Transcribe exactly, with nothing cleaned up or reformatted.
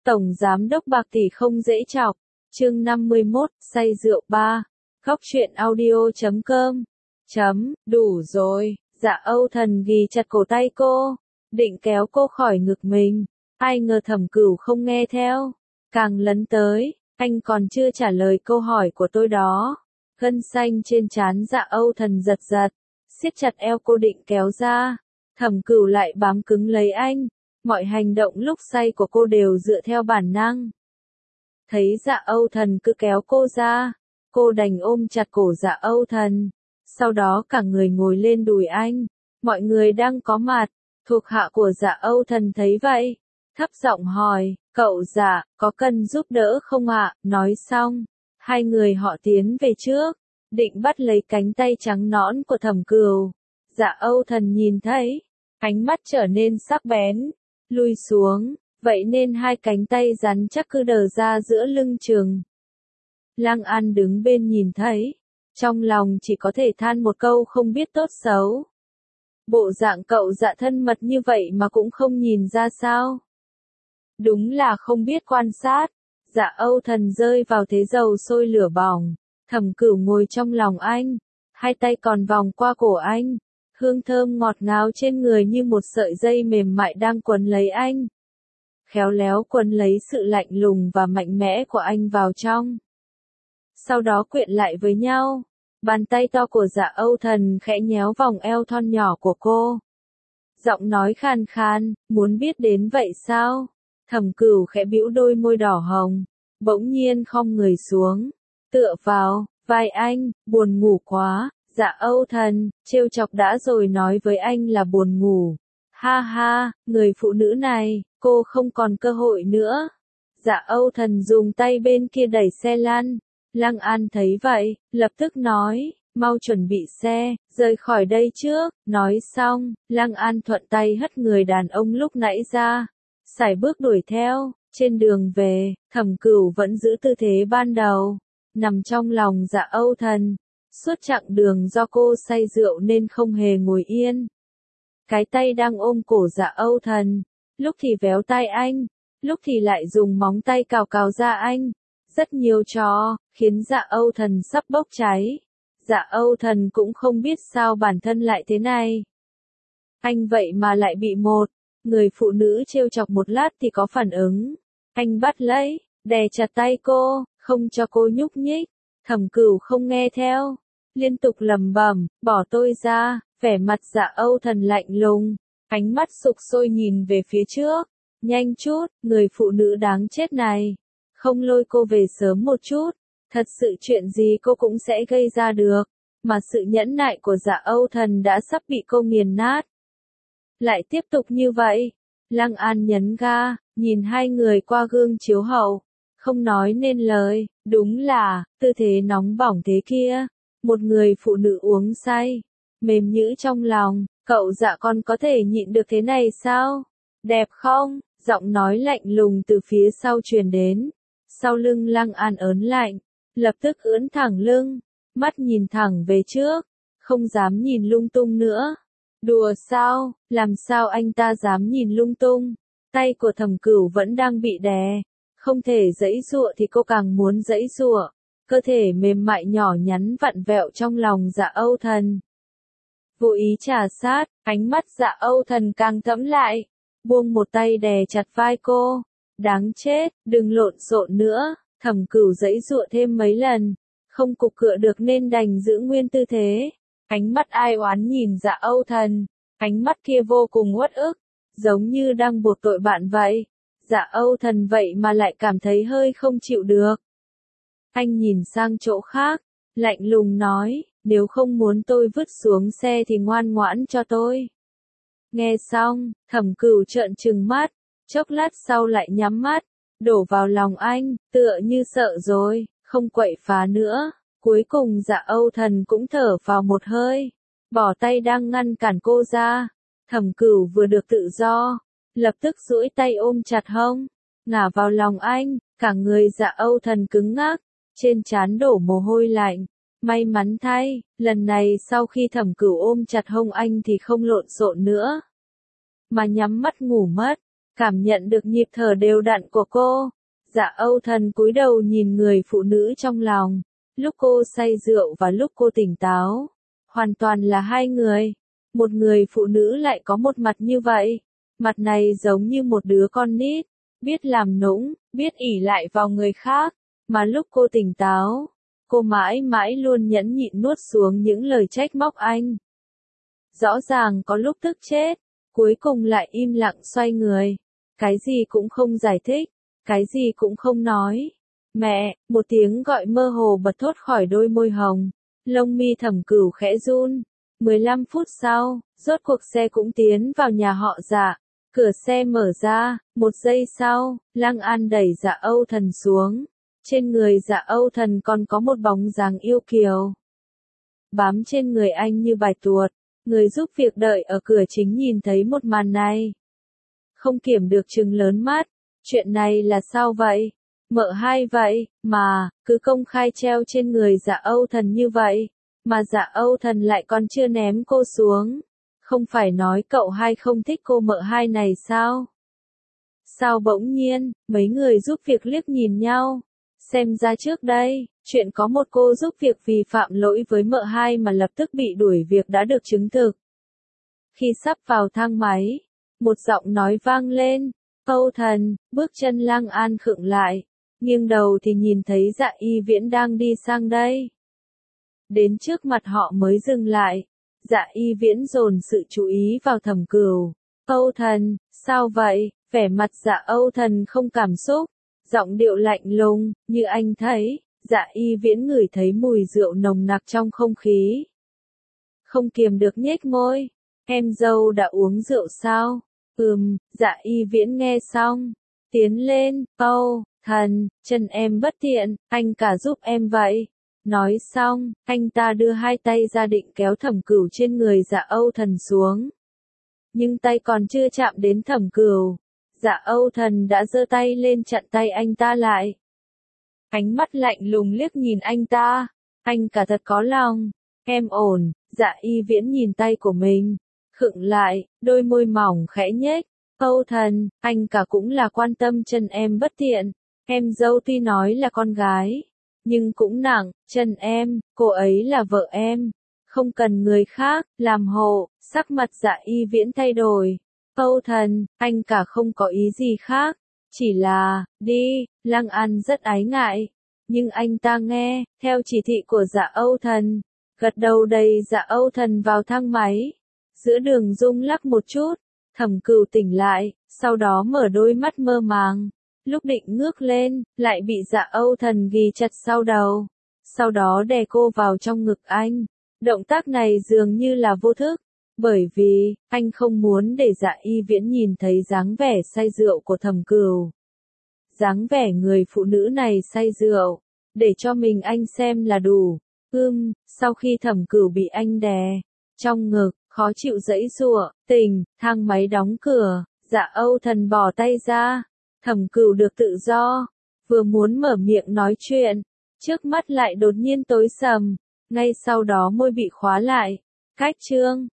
Tổng giám đốc bạc tỷ không dễ chọc. Chương năm mươi mốt, say rượu ba. Góc truyện audio chấm com. Chấm, đủ rồi. Dạ Âu Thần ghì chặt cổ tay cô, định kéo cô khỏi ngực mình. Ai ngờ Thẩm Cửu không nghe theo, càng lấn tới. Anh còn chưa trả lời câu hỏi của tôi đó. Gân xanh trên trán Dạ Âu Thần giật giật, siết chặt eo cô định kéo ra. Thẩm Cửu lại bám cứng lấy anh. Mọi hành động lúc say của cô đều dựa theo bản năng. Thấy Dạ Âu Thần cứ kéo cô ra, cô đành ôm chặt cổ Dạ Âu Thần. Sau đó cả người ngồi lên đùi anh. Mọi người đang có mặt, thuộc hạ của Dạ Âu Thần thấy vậy, thấp giọng hỏi, cậu Dạ, có cần giúp đỡ không ạ? Nói xong, hai người họ tiến về trước, định bắt lấy cánh tay trắng nõn của Thẩm Cửu. Dạ Âu Thần nhìn thấy, ánh mắt trở nên sắc bén, lùi xuống, vậy nên hai cánh tay rắn chắc cứ đờ ra giữa lưng chừng. Lăng An đứng bên nhìn thấy, trong lòng chỉ có thể than một câu không biết tốt xấu. Bộ dạng cậu Dạ thân mật như vậy mà cũng không nhìn ra sao? Đúng là không biết quan sát. Dạ Âu Thần rơi vào thế dầu sôi lửa bỏng. Thẩm Cửu ngồi trong lòng anh, hai tay còn vòng qua cổ anh. Hương thơm ngọt ngào trên người như một sợi dây mềm mại đang quấn lấy anh. Khéo léo quấn lấy sự lạnh lùng và mạnh mẽ của anh vào trong. Sau đó quyện lại với nhau. Bàn tay to của Dạ Âu Thần khẽ nhéo vòng eo thon nhỏ của cô. Giọng nói khàn khàn, muốn biết đến vậy sao? Thẩm Cửu khẽ bĩu đôi môi đỏ hồng, bỗng nhiên khom người xuống, tựa vào vai anh, buồn ngủ quá. Dạ Âu Thần, trêu chọc đã rồi nói với anh là buồn ngủ. Ha ha, người phụ nữ này, cô không còn cơ hội nữa. Dạ Âu Thần dùng tay bên kia đẩy xe lăn. Lăng An thấy vậy, lập tức nói, mau chuẩn bị xe, rời khỏi đây trước. Nói xong, Lăng An thuận tay hất người đàn ông lúc nãy ra, sải bước đuổi theo. Trên đường về, Thẩm Cửu vẫn giữ tư thế ban đầu, nằm trong lòng Dạ Âu Thần. Suốt chặng đường do cô say rượu nên không hề ngồi yên. Cái tay đang ôm cổ Dạ Âu Thần, lúc thì véo tai anh, lúc thì lại dùng móng tay cào cào da anh. Rất nhiều trò, khiến Dạ Âu Thần sắp bốc cháy. Dạ Âu Thần cũng không biết sao bản thân lại thế này. Anh vậy mà lại bị một người phụ nữ trêu chọc một lát thì có phản ứng. Anh bắt lấy, đè chặt tay cô, không cho cô nhúc nhích. Thẩm Cửu không nghe theo, liên tục lẩm bẩm, bỏ tôi ra. Vẻ mặt Dạ Âu Thần lạnh lùng, ánh mắt sục sôi nhìn về phía trước. Nhanh chút, người phụ nữ đáng chết này, không lôi cô về sớm một chút, thật sự chuyện gì cô cũng sẽ gây ra được. Mà sự nhẫn nại của Dạ Âu Thần đã sắp bị cô nghiền nát. Lại tiếp tục như vậy. Lăng An nhấn ga, nhìn hai người qua gương chiếu hậu, không nói nên lời. Đúng là, tư thế nóng bỏng thế kia. Một người phụ nữ uống say, mềm nhũ trong lòng. Cậu Dạ còn có thể nhịn được thế này sao? Đẹp không? Giọng nói lạnh lùng từ phía sau truyền đến. Sau lưng Lăng An ớn lạnh, lập tức ưỡn thẳng lưng, mắt nhìn thẳng về trước, không dám nhìn lung tung nữa. Đùa sao? Làm sao anh ta dám nhìn lung tung? Tay của Thẩm Cửu vẫn đang bị đè, không thể giãy giụa thì cô càng muốn giãy giụa. Cơ thể mềm mại nhỏ nhắn vặn vẹo trong lòng Dạ Âu Thần. Vô ý trà sát, ánh mắt Dạ Âu Thần càng thẫm lại, buông một tay đè chặt vai cô. Đáng chết, đừng lộn xộn nữa. Thẩm Cửu giãy giụa thêm mấy lần, không cục cựa được nên đành giữ nguyên tư thế. Ánh mắt ai oán nhìn Dạ Âu Thần, ánh mắt kia vô cùng uất ức, giống như đang buộc tội bạn vậy. Dạ Âu Thần vậy mà lại cảm thấy hơi không chịu được. Anh nhìn sang chỗ khác, lạnh lùng nói, nếu không muốn tôi vứt xuống xe thì ngoan ngoãn cho tôi. Nghe xong, Thẩm Cửu trợn trừng mắt, chốc lát sau lại nhắm mắt, đổ vào lòng anh, tựa như sợ rồi, không quậy phá nữa. Cuối cùng Dạ Âu Thần cũng thở vào một hơi, bỏ tay đang ngăn cản cô ra. Thẩm Cửu vừa được tự do, lập tức duỗi tay ôm chặt hông, ngả vào lòng anh, cả người Dạ Âu Thần cứng ngắc, trên trán đổ mồ hôi lạnh. May mắn thay, lần này sau khi Thẩm Cửu ôm chặt hông anh thì không lộn xộn nữa, mà nhắm mắt ngủ mất. cảm nhận được nhịp thở đều đặn của cô. Dạ Âu Thần cúi đầu nhìn người phụ nữ trong lòng, lúc cô say rượu và lúc cô tỉnh táo, hoàn toàn là hai người. Một người phụ nữ lại có một mặt như vậy, mặt này giống như một đứa con nít, biết làm nũng, biết ỷ lại vào người khác, mà lúc cô tỉnh táo, cô mãi mãi luôn nhẫn nhịn nuốt xuống những lời trách móc anh. Rõ ràng có lúc tức chết, cuối cùng lại im lặng xoay người, cái gì cũng không giải thích, cái gì cũng không nói. Mẹ, một tiếng gọi mơ hồ bật thốt khỏi đôi môi hồng, lông mi Thẩm Cửu khẽ run. mười lăm phút sau, rốt cuộc xe cũng tiến vào nhà họ Dạ. Cửa xe mở ra, một giây sau, Lăng An đẩy Dạ Âu Thần xuống. Trên người Dạ Âu Thần còn có một bóng dáng yêu kiều. Bám trên người anh như bạch tuột, người giúp việc đợi ở cửa chính nhìn thấy một màn này. Không kiểm được trừng lớn mắt, chuyện này là sao vậy? Mợ hai vậy, mà, cứ công khai treo trên người Dạ Âu Thần như vậy, mà Dạ Âu Thần lại còn chưa ném cô xuống. Không phải nói cậu hai không thích cô mợ hai này sao? Sao bỗng nhiên, mấy người giúp việc liếc nhìn nhau. Xem ra trước đây, chuyện có một cô giúp việc vì phạm lỗi với mợ hai mà lập tức bị đuổi việc đã được chứng thực. Khi sắp vào thang máy, một giọng nói vang lên, Âu Thần, bước chân Lăng An khựng lại, nghiêng đầu thì nhìn thấy Dạ Y Viễn đang đi sang đây. Đến trước mặt họ mới dừng lại, Dạ Y Viễn dồn sự chú ý vào Thẩm Cửu. Âu Thần, sao vậy? Vẻ mặt Dạ Âu Thần không cảm xúc, giọng điệu lạnh lùng, như anh thấy. Dạ Y Viễn ngửi thấy mùi rượu nồng nặc trong không khí. Không kiềm được nhếch môi, em dâu đã uống rượu sao? Ừm, Dạ Y Viễn nghe xong, tiến lên, Âu Thần, chân em bất tiện, anh cả giúp em vậy. Nói xong, anh ta đưa hai tay ra định kéo Thẩm Cửu trên người Dạ Âu Thần xuống. Nhưng tay còn chưa chạm đến Thẩm Cửu, Dạ Âu Thần đã giơ tay lên chặn tay anh ta lại. Ánh mắt lạnh lùng liếc nhìn anh ta, anh cả thật có lòng. Em ổn. Dạ Y Viễn nhìn tay của mình, khựng lại, đôi môi mỏng khẽ nhếch. Âu Thần, anh cả cũng là quan tâm chân em bất tiện. Em dâu tuy nói là con gái, nhưng cũng nặng, chân em, cô ấy là vợ em, không cần người khác làm hộ. Sắc mặt Dạ Y Viễn thay đổi. Âu Thần, anh cả không có ý gì khác, chỉ là, đi. Lăng An rất ái ngại, nhưng anh ta nghe, theo chỉ thị của Dạ Âu Thần, gật đầu đầy Dạ Âu Thần vào thang máy. Giữa đường rung lắc một chút, Thẩm Cửu tỉnh lại, sau đó mở đôi mắt mơ màng. Lúc định ngước lên, lại bị Dạ Âu Thần ghì chặt sau đầu, sau đó đè cô vào trong ngực anh. Động tác này dường như là vô thức, bởi vì, anh không muốn để Dạ Y Viễn nhìn thấy dáng vẻ say rượu của Thẩm Cửu. Dáng vẻ người phụ nữ này say rượu, để cho mình anh xem là đủ. Ưm, sau khi Thẩm Cửu bị anh đè trong ngực, khó chịu giãy giụa, tỉnh, thang máy đóng cửa, Dạ Âu Thần bỏ tay ra. Thẩm Cửu được tự do, vừa muốn mở miệng nói chuyện, trước mắt lại đột nhiên tối sầm, ngay sau đó môi bị khóa lại. Cách chương